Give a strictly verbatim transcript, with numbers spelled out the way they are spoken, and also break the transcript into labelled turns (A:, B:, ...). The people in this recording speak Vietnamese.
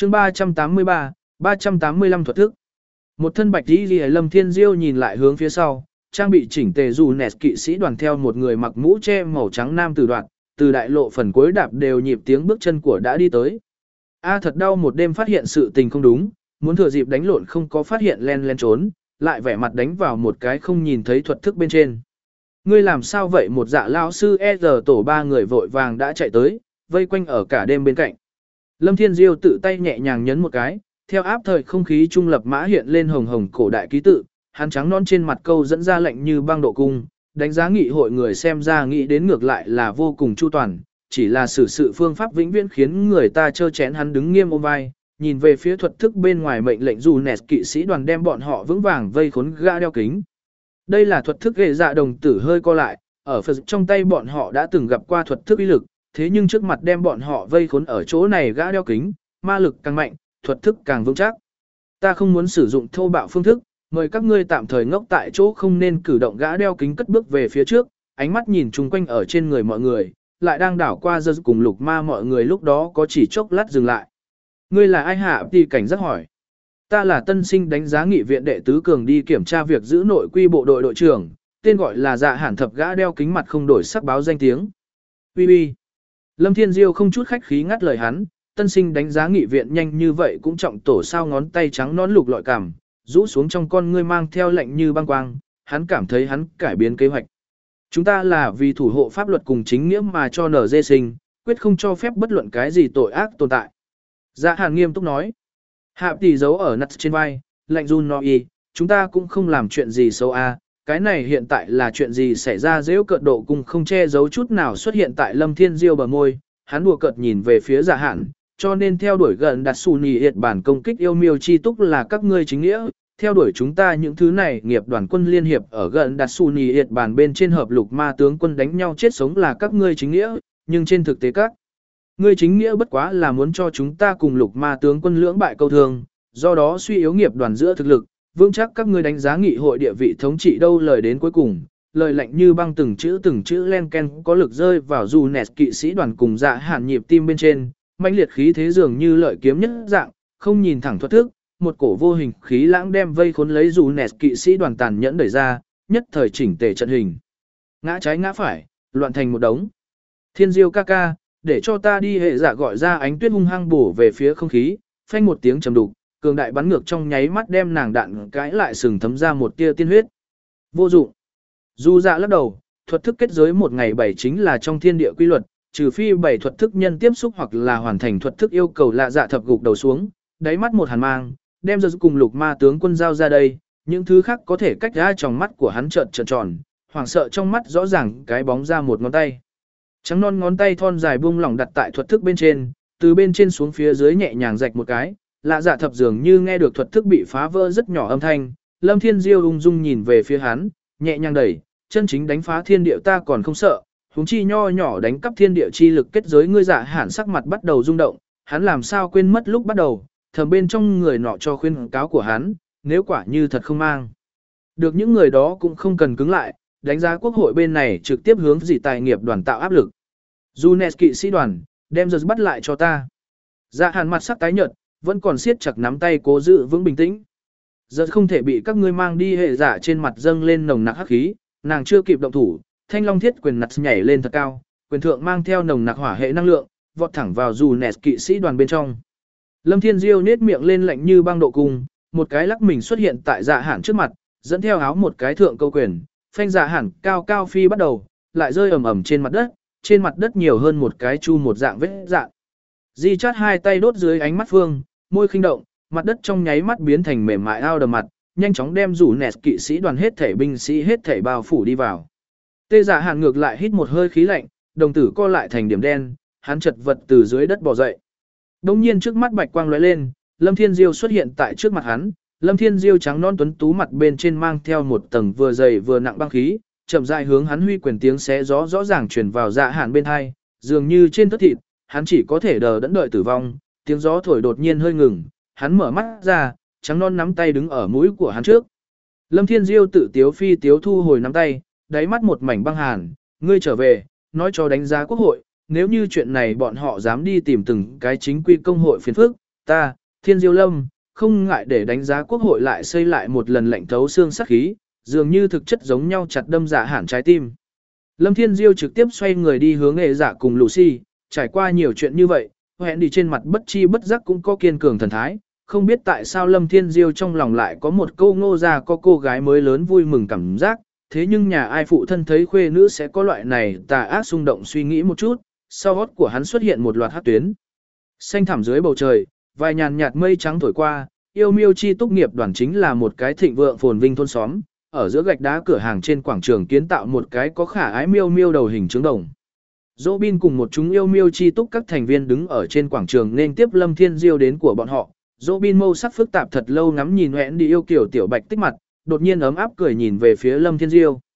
A: chương ba trăm tám mươi ba, ba trăm tám mươi lăm thuật thức. Một thân bạch y liễu Lâm Thiên Diêu nhìn lại hướng phía sau, trang bị chỉnh tề dù nẹt kỵ sĩ đoàn theo một người mặc mũ che màu trắng nam tử đoạn, từ đại lộ phần cuối đạp đều nhịp tiếng bước chân của đã đi tới. A thật đau một đêm phát hiện sự tình không đúng, muốn thừa dịp đánh lộn không có phát hiện len len trốn, lại vẻ mặt đánh vào một cái không nhìn thấy thuật thức bên trên. Ngươi làm sao vậy? Một dạ lão sư e giờ tổ ba người vội vàng đã chạy tới, vây quanh ở cả đêm bên cạnh. Lâm Thiên Diêu tự tay nhẹ nhàng nhấn một cái, theo áp thời không khí trung lập mã hiện lên hồng hồng cổ đại ký tự, hắn trắng non trên mặt câu dẫn ra lệnh như băng độ cung, đánh giá nghị hội người xem ra nghĩ đến ngược lại là vô cùng chu toàn, chỉ là xử sự phương pháp vĩnh viễn khiến người ta chơ chén. Hắn đứng nghiêm ôm vai, nhìn về phía thuật thức bên ngoài mệnh lệnh dù nẹt kỵ sĩ đoàn đem bọn họ vững vàng vây khốn gã đeo kính. Đây là thuật thức ghệ dạ đồng tử hơi co lại, ở Phật trong tay bọn họ đã từng gặp qua thuật thức uy lực, thế nhưng trước mặt đem bọn họ vây khốn ở chỗ này gã đeo kính, ma lực càng mạnh, thuật thức càng vững chắc. Ta không muốn sử dụng thô bạo phương thức, mời các ngươi tạm thời ngốc tại chỗ, không nên cử động. Gã đeo kính cất bước về phía trước, ánh mắt nhìn chung quanh ở trên người mọi người, lại đang đảo qua giơ cùng lục ma mọi người, lúc đó có chỉ chốc lát dừng lại. Ngươi là ai hả? Thì cảnh giác hỏi. Ta là tân sinh đánh giá nghị viện đệ tứ cường đi kiểm tra việc giữ nội quy bộ đội đội trưởng, tên gọi là Dạ Hàn Thập. Gã đeo kính mặt không đổi sắc báo danh tiếng. Ui ui. Lâm Thiên Diêu không chút khách khí ngắt lời hắn, tân sinh đánh giá nghị viện nhanh như vậy cũng trọng tổ sao? Ngón tay trắng nón lục lọi cảm, rũ xuống trong con ngươi mang theo lạnh như băng quang, hắn cảm thấy hắn cải biến kế hoạch. Chúng ta là vì thủ hộ pháp luật cùng chính nghĩa mà cho nở dê sinh, quyết không cho phép bất luận cái gì tội ác tồn tại. Dạ Hàn nghiêm túc nói. Hạ tỷ giấu ở nắt trên vai, lạnh run nói y, chúng ta cũng không làm chuyện gì xấu a, cái này hiện tại là chuyện gì xảy ra? Dễu cợt độ cùng không che giấu chút nào xuất hiện tại Lâm Thiên Diêu bờ môi, hắn đùa cợt nhìn về phía Dạ Hàn, cho nên theo đuổi gần đặt xù nhì hiệt bản công kích yêu miêu chi túc là các ngươi chính nghĩa, theo đuổi chúng ta những thứ này nghiệp đoàn quân liên hiệp ở gần đặt xù nhì hiệt bản bên trên hợp lục ma tướng quân đánh nhau chết sống là các ngươi chính nghĩa, nhưng trên thực tế các ngươi chính nghĩa bất quá là muốn cho chúng ta cùng lục ma tướng quân lưỡng bại câu thương, do đó suy yếu nghiệp đoàn giữa thực lực, vững chắc các ngươi đánh giá nghị hội địa vị thống trị đâu. Lời đến cuối cùng, lời lạnh như băng từng chữ từng chữ len ken có lực rơi vào dù nẹt kỵ sĩ đoàn cùng Dạ Hàn nhịp tim bên trên, mãnh liệt khí thế dường như lợi kiếm nhất dạng, không nhìn thẳng thuật thức, một cổ vô hình khí lãng đem vây khốn lấy dù nẹt kỵ sĩ đoàn tàn nhẫn đẩy ra, nhất thời chỉnh tề trận hình. Ngã trái ngã phải, loạn thành một đống. Thiên Diêu ca ca, để cho ta đi. Hệ Dạ gọi ra, ánh tuyết hung hăng bổ về phía không khí, phanh một tiếng trầm đục, cường đại bắn ngược trong nháy mắt đem nàng đạn cãi lại sừng thấm ra một tia tiên huyết. Vô dụng. Du Dạ lắc đầu, thuật thức kết giới một ngày bảy chính là trong thiên địa quy luật, trừ phi bảy thuật thức nhân tiếp xúc hoặc là hoàn thành thuật thức yêu cầu. Lạ Dạ thập gục đầu xuống, đáy mắt một hàn mang, đem giờ cùng lục ma tướng quân giao ra đây, những thứ khác có thể cách ra trong mắt của hắn trợn trợn tròn, hoảng sợ trong mắt rõ ràng cái bóng ra một ngón tay. Trắng non ngón tay thon dài buông lỏng đặt tại thuật thức bên trên, từ bên trên xuống phía dưới nhẹ nhàng rạch một cái, Lạ Dạ thập dường như nghe được thuật thức bị phá vỡ rất nhỏ âm thanh. Lâm Thiên Diêu ung dung nhìn về phía hắn, nhẹ nhàng đẩy, chân chính đánh phá thiên địa ta còn không sợ, huống chi nho nhỏ đánh cắp thiên địa chi lực kết giới. Ngươi Dạ Hàn sắc mặt bắt đầu rung động, hắn làm sao quên mất lúc bắt đầu, thầm bên trong người nọ cho khuyên cáo của hắn, nếu quả như thật không mang được những người đó cũng không cần cứng lại, đánh giá quốc hội bên này trực tiếp hướng dị tài nghiệp đoàn tạo áp lực. Du nẹt kỵ sĩ đoàn, đem giờ bắt lại cho ta. Dạ Hàn mặt sắc tái nhợt, vẫn còn siết chặt nắm tay cố giữ vững bình tĩnh. Giờ không thể bị các ngươi mang đi. Hệ Dạ trên mặt dâng lên nồng nặc hắc khí, nàng chưa kịp động thủ, thanh long thiết quyền nặt nhảy lên thật cao, quyền thượng mang theo nồng nặc hỏa hệ năng lượng, vọt thẳng vào dù nẹt kỵ sĩ đoàn bên trong. Lâm Thiên Diêu nết miệng lên lạnh như băng độ cung, một cái lắc mình xuất hiện tại Dạ Hàn trước mặt, dẫn theo áo một cái thượng câu quyền, phanh Dạ Hàn cao cao phi bắt đầu, lại rơi ầm ầm trên mặt đất, trên mặt đất nhiều hơn một cái chu một dạng vết dạng. Di Chát hai tay đốt dưới ánh mắt phương, môi khinh động, mặt đất trong nháy mắt biến thành mềm mại ao đầm mặt, nhanh chóng đem rủ nẹt kỵ sĩ đoàn hết thể binh sĩ hết thể bao phủ đi vào. Tê Dạ Hàn ngược lại hít một hơi khí lạnh, đồng tử co lại thành điểm đen, hắn chật vật từ dưới đất bò dậy. Đông nhiên trước mắt bạch quang lóe lên, Lâm Thiên Diêu xuất hiện tại trước mặt hắn. Lâm Thiên Diêu trắng non tuấn tú mặt bên trên mang theo một tầng vừa dày vừa nặng băng khí, chậm rãi hướng hắn huy quyền, tiếng xé gió rõ ràng truyền vào Dạ Hàn bên tai, dường như trên thất thịt, hắn chỉ có thể đờ đẫn đợi tử vong. Tiếng gió thổi đột nhiên hơi ngừng, hắn mở mắt ra, trắng non nắm tay đứng ở mũi của hắn trước. Lâm Thiên Diêu tự tiếu phi tiếu thu hồi nắm tay, đáy mắt một mảnh băng hàn, ngươi trở về, nói cho đánh giá quốc hội, nếu như chuyện này bọn họ dám đi tìm từng cái chính quy công hội phiền phức, ta, Thiên Diêu Lâm, không ngại để đánh giá quốc hội lại xây lại một lần lạnh thấu xương sắc khí, dường như thực chất giống nhau chặt đâm dạ hẳn trái tim. Lâm Thiên Diêu trực tiếp xoay người đi hướng nghệ giả cùng Lucy, trải qua nhiều chuyện như vậy, hẹn đi trên mặt bất chi bất giác cũng có kiên cường thần thái, không biết tại sao Lâm Thiên Diêu trong lòng lại có một câu ngô ra có cô gái mới lớn vui mừng cảm giác, thế nhưng nhà ai phụ thân thấy khuê nữ sẽ có loại này tà ác xung động suy nghĩ một chút, sau hót của hắn xuất hiện một loạt hát tuyến. Xanh thẳm dưới bầu trời, vài nhàn nhạt mây trắng thổi qua, yêu miêu chi túc nghiệp đoàn chính là một cái thịnh vượng phồn vinh thôn xóm, ở giữa gạch đá cửa hàng trên quảng trường kiến tạo một cái có khả ái miêu miêu đầu hình trứng đồng. Robin cùng một chúng yêu miêu chi túc các thành viên đứng ở trên quảng trường nên tiếp Lâm Thiên Diêu đến của bọn họ. Robin mâu sắc phức tạp thật lâu ngắm nhìn hẹn đi yêu kiểu tiểu bạch tích mặt, đột nhiên ấm áp cười nhìn về phía Lâm Thiên Diêu.